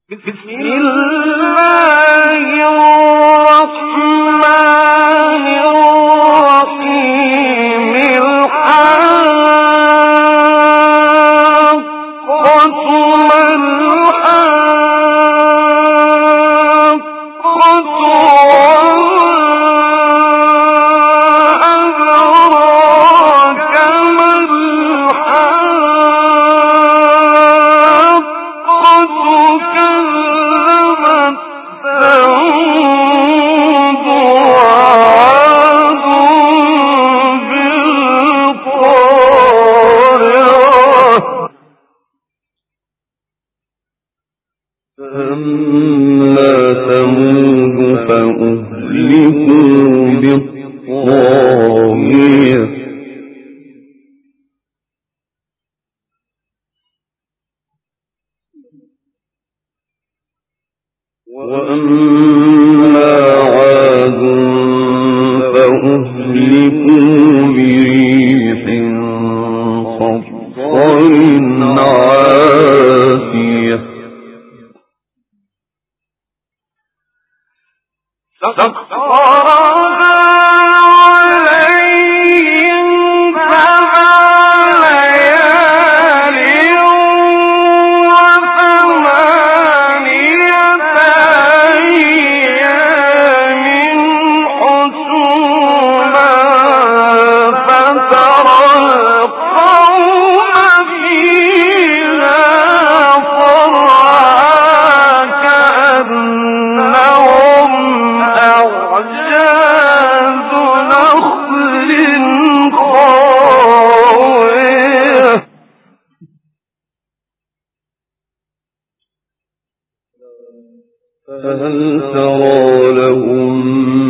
فهل ترى لهم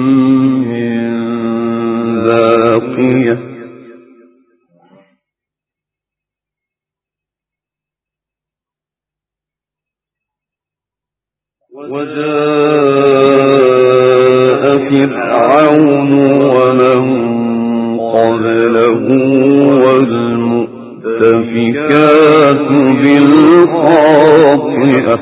من باقية وجاء فرعون ومن قبله والمؤتفكات بالخاطئة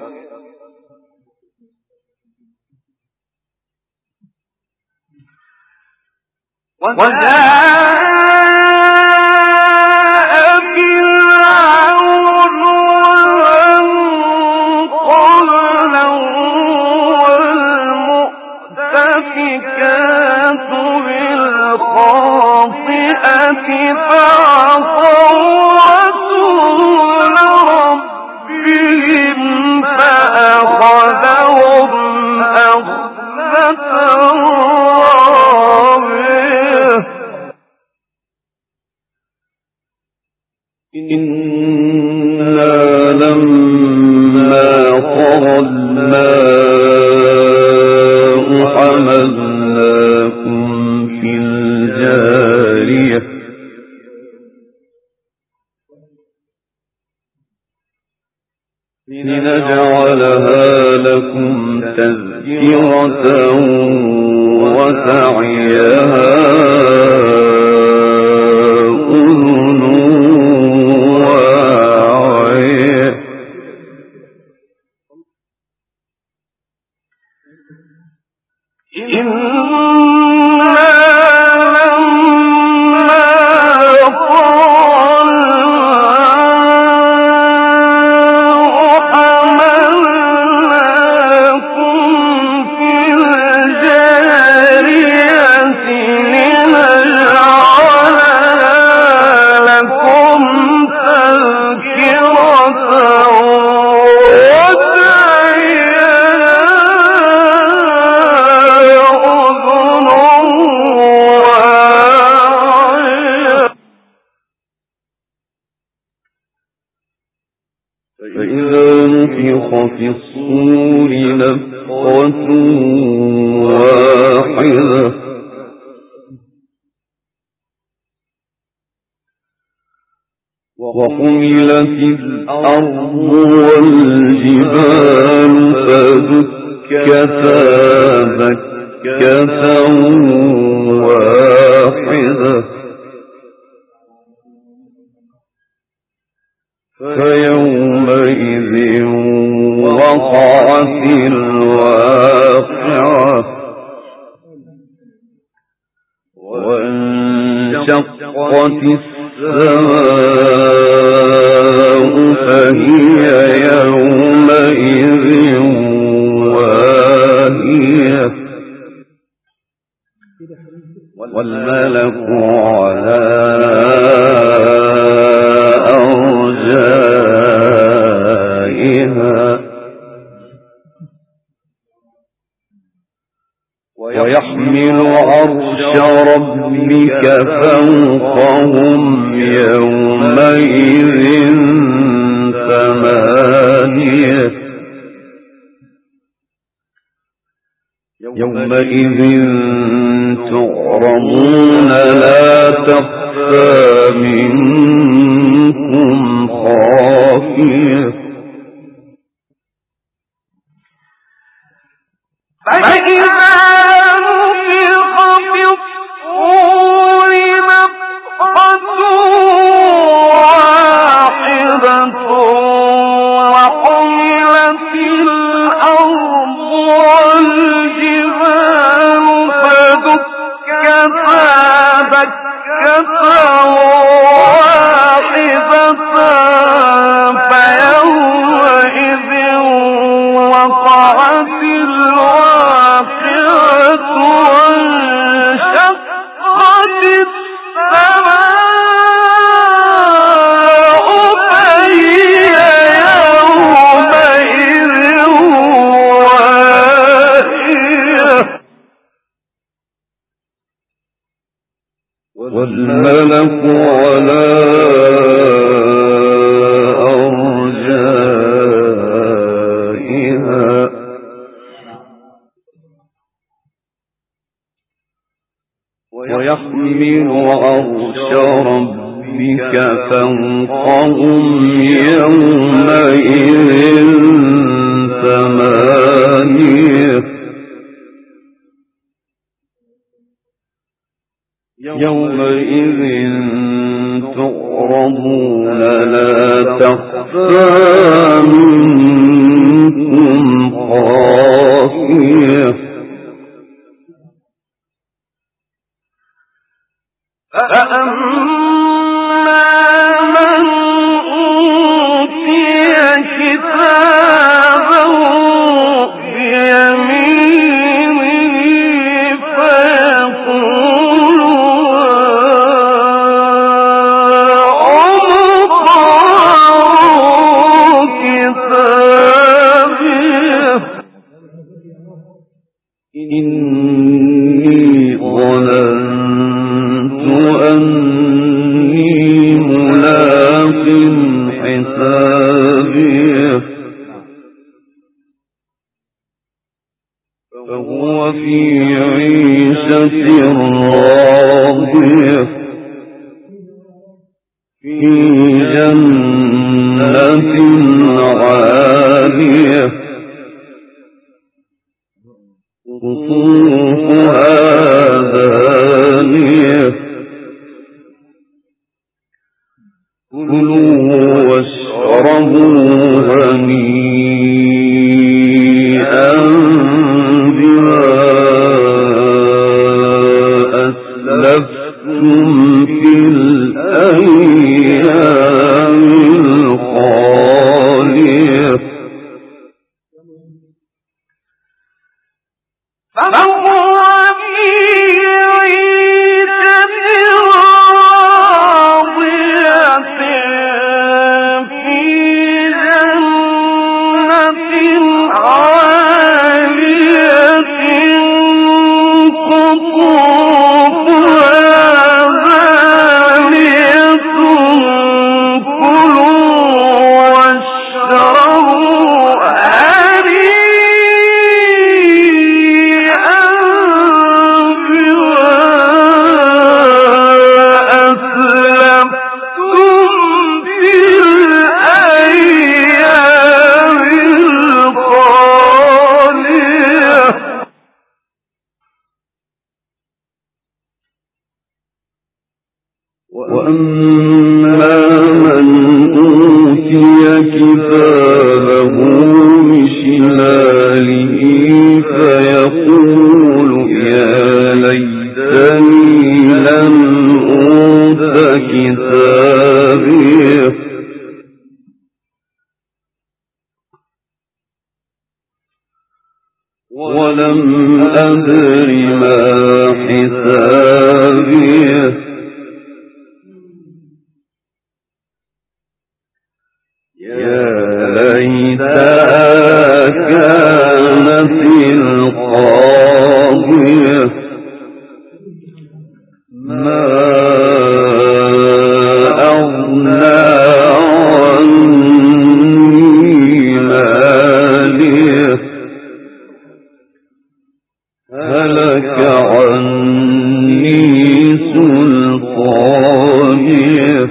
لنجعلها لكم تذكرة وتعيها أذن واعية فإذا نفخ في الصور نفخة واحدة وحملت الأرض والجبال فدكتا دكة واحدة فيومئذ وقعت الواقعة وانشقت السماء فهي يومئذ واهية والملك على أرجائها ويحمل عرش ربك فوقهم يومئذ ثمانية يومئذ تعرضون لا تخفى منكم خافية فإذا نفخ في الصور نفخة واحدة وحملت الأرض والجبال فدكتا دكة واحدة فيومئذ وقعت الواقعة وانشقت السماء فهي يومئذ واهية والملك على أرجائها ويحمل عرش ربك فوقهم يومئذ ثمانية يومئذ تعرضون لا تخفى منكم خافية فأما من أوتي كتابه بيمينه فيقول اقرءوا كتابيه إني ظننت أني ملاق حسابيه فهو في عيشة راضية في جنة عالية قطوفها دانية كلوا واشربوا هنيئا بما أسلفتم في الأيام الخالية ولم أدر ما حسابيه يا ليتها كانت القاضية ما أغنى عني ماليه هلك عني سلطانيه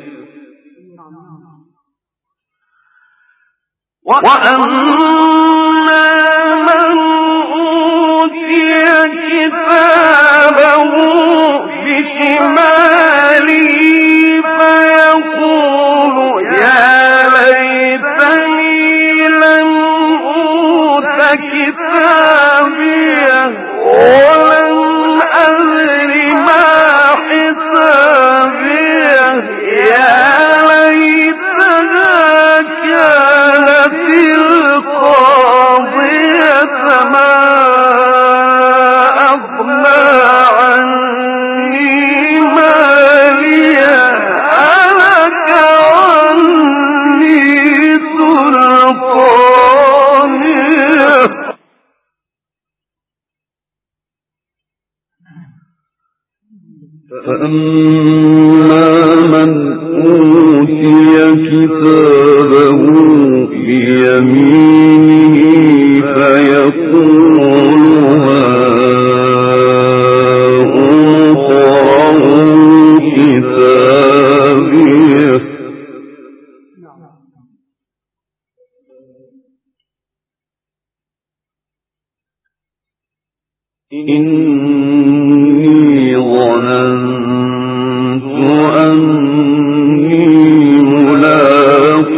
وأما من أوتي كتابه بشماله فيقول يا ليتني لم أوت كتابيه ولم أدر ما حسابيه يا ليتها كانت القاضية ما أغنى عني ماليه هلك عني سلطانيه فأما من أوتي كتابه بيمينه فيقول هاؤم اقرءوا كتابيه إني ظننت أني ملاق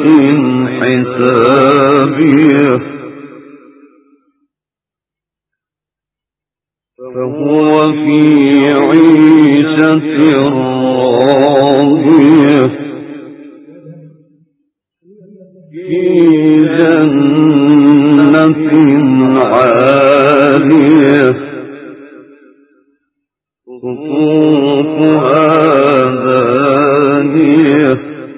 حسابيه فهو في عيشة راضية في جنة عالية قطوفها دانية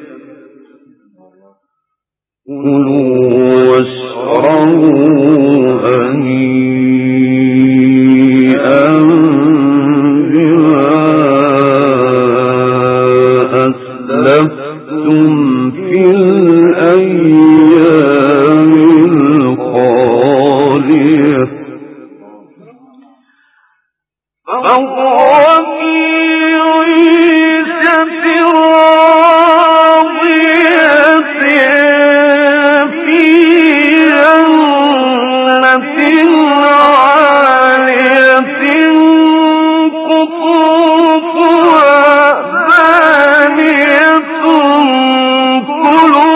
كلوا واشربوا هنيئا بما أسلفتم في الأيام الخالية فهو في عيشة راضية في جنة عالية قطوفها دانية كلوا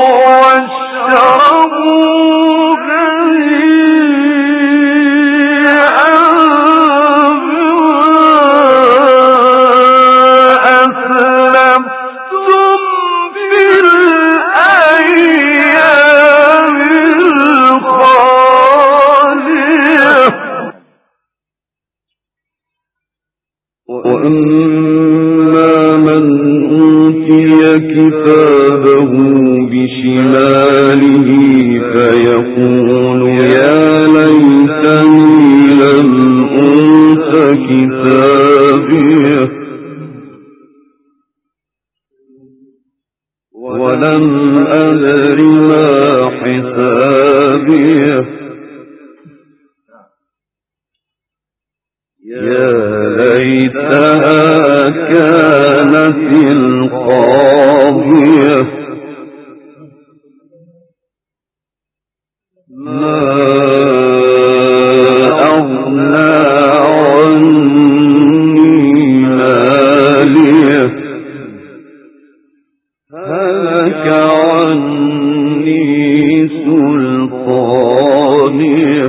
واشربوا هنيئا وأما من أوتي كتابه بشماله فيقول يا ليتني لم أوت كتابيه ولم أدر ما حسابيه يا ليتها كانت القاضية ما أغنى عني ماليه هلك عني سلطانيه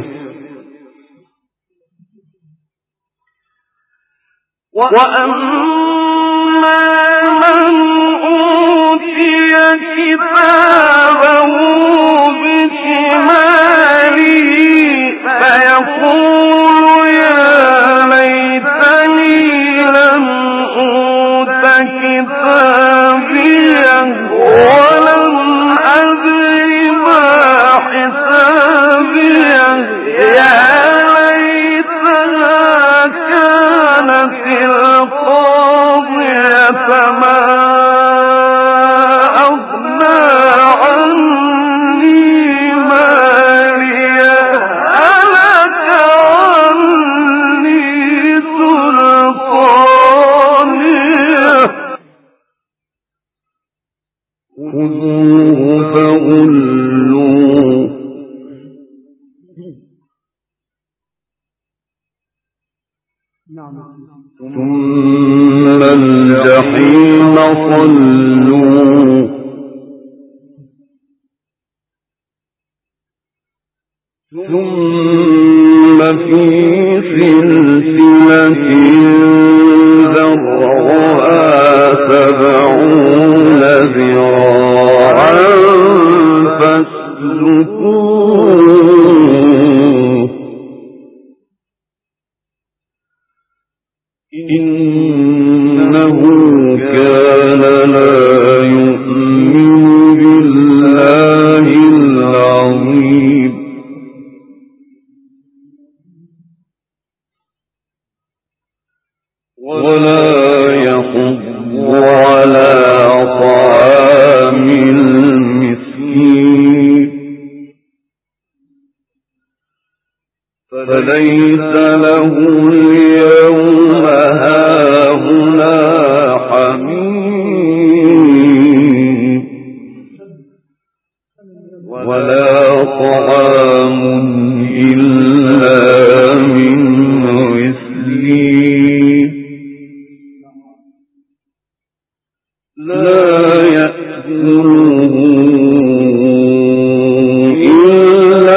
وأما من أوتي كتابه بشماله فيقول ثم الجحيم صلوه ثم في سلسلة ذرعها 70 ذراعا فاسلكوه إنه كان لا يؤمن بالله العظيم ولا يحض على طعام المسكين فليس له اليوم هاهنا حميم ولا طعام إلا من غسلين لا يأكله إلا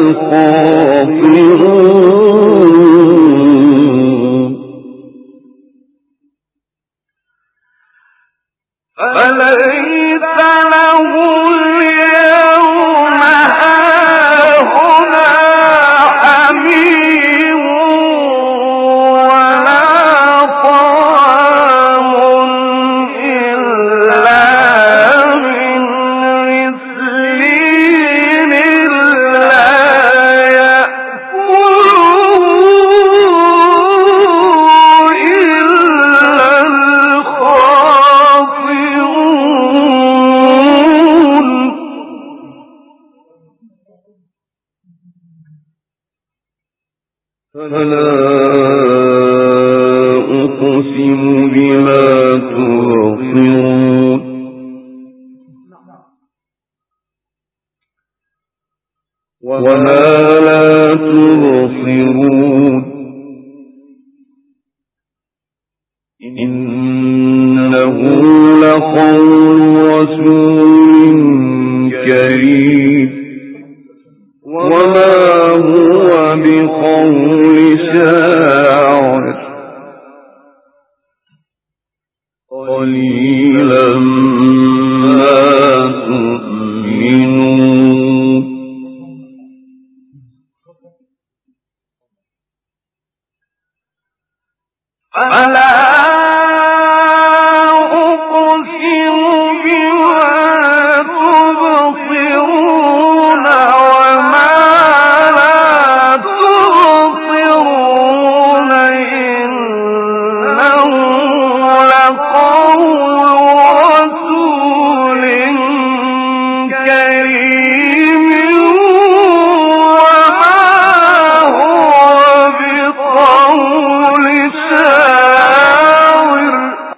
الخاطئون فليس له اليوم هاهنا حميم ولا طعام إلا من غسلين لا يأكله إلا الخاطئون فلا أقسم بما تبصرون وما لا تبصرون إنه لقول رسول كريم وما هو بقول شاعر قليلا ما تؤمنون فلا أقسم بما تبصرون وما لا تبصرون إنه لقول رسول كريم وما هو بقول شاعر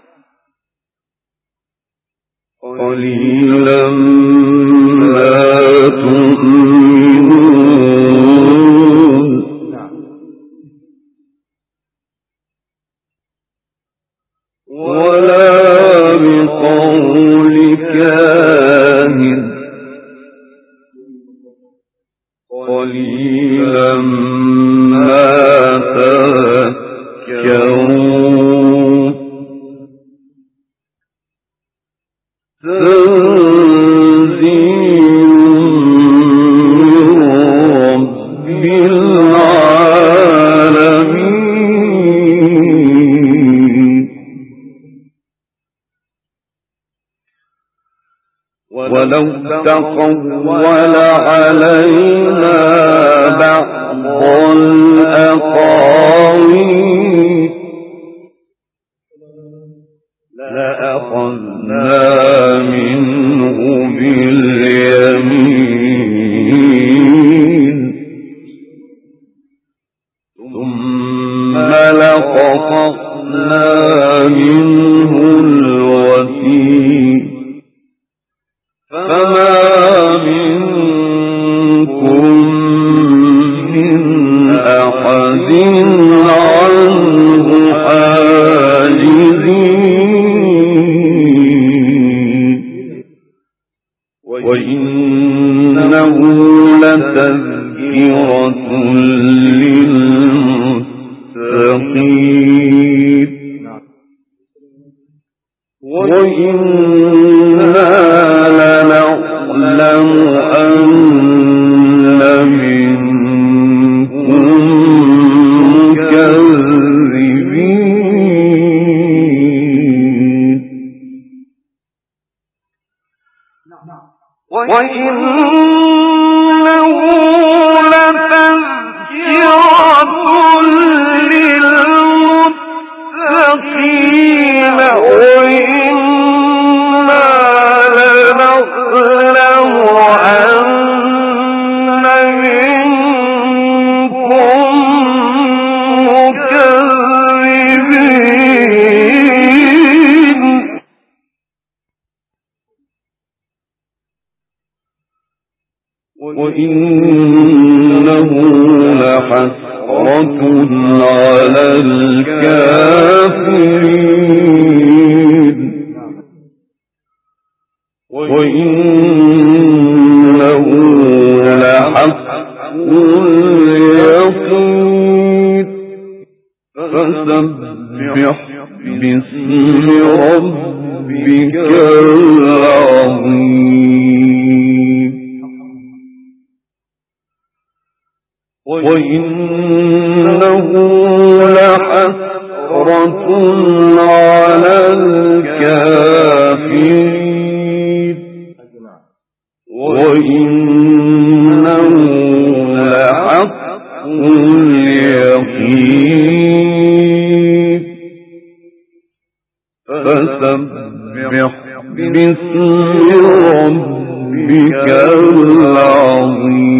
قليلا ما تؤمنون ولا بقول كاهن قليلا ما تذكرون تنزيل من رب العالمين ولو تقول علينا بعض الأقاويل لأخذنا منه باليمين ثم لقطعنا منه الوتين فما منكم من أحد عنه لتذكرة للمتقين وإنا لنعلم أن منكم مكذبين وإنه لتذكرة للمتقين وإنا لنعلم أن منكم مكذبين وإنه لحسرة على الكافرين وإنه لحق اليقين فسبح باسم ربك العظيم وإنه لحسرة على الكافرين وإنه لحق اليقين فسبح باسم ربك العظيم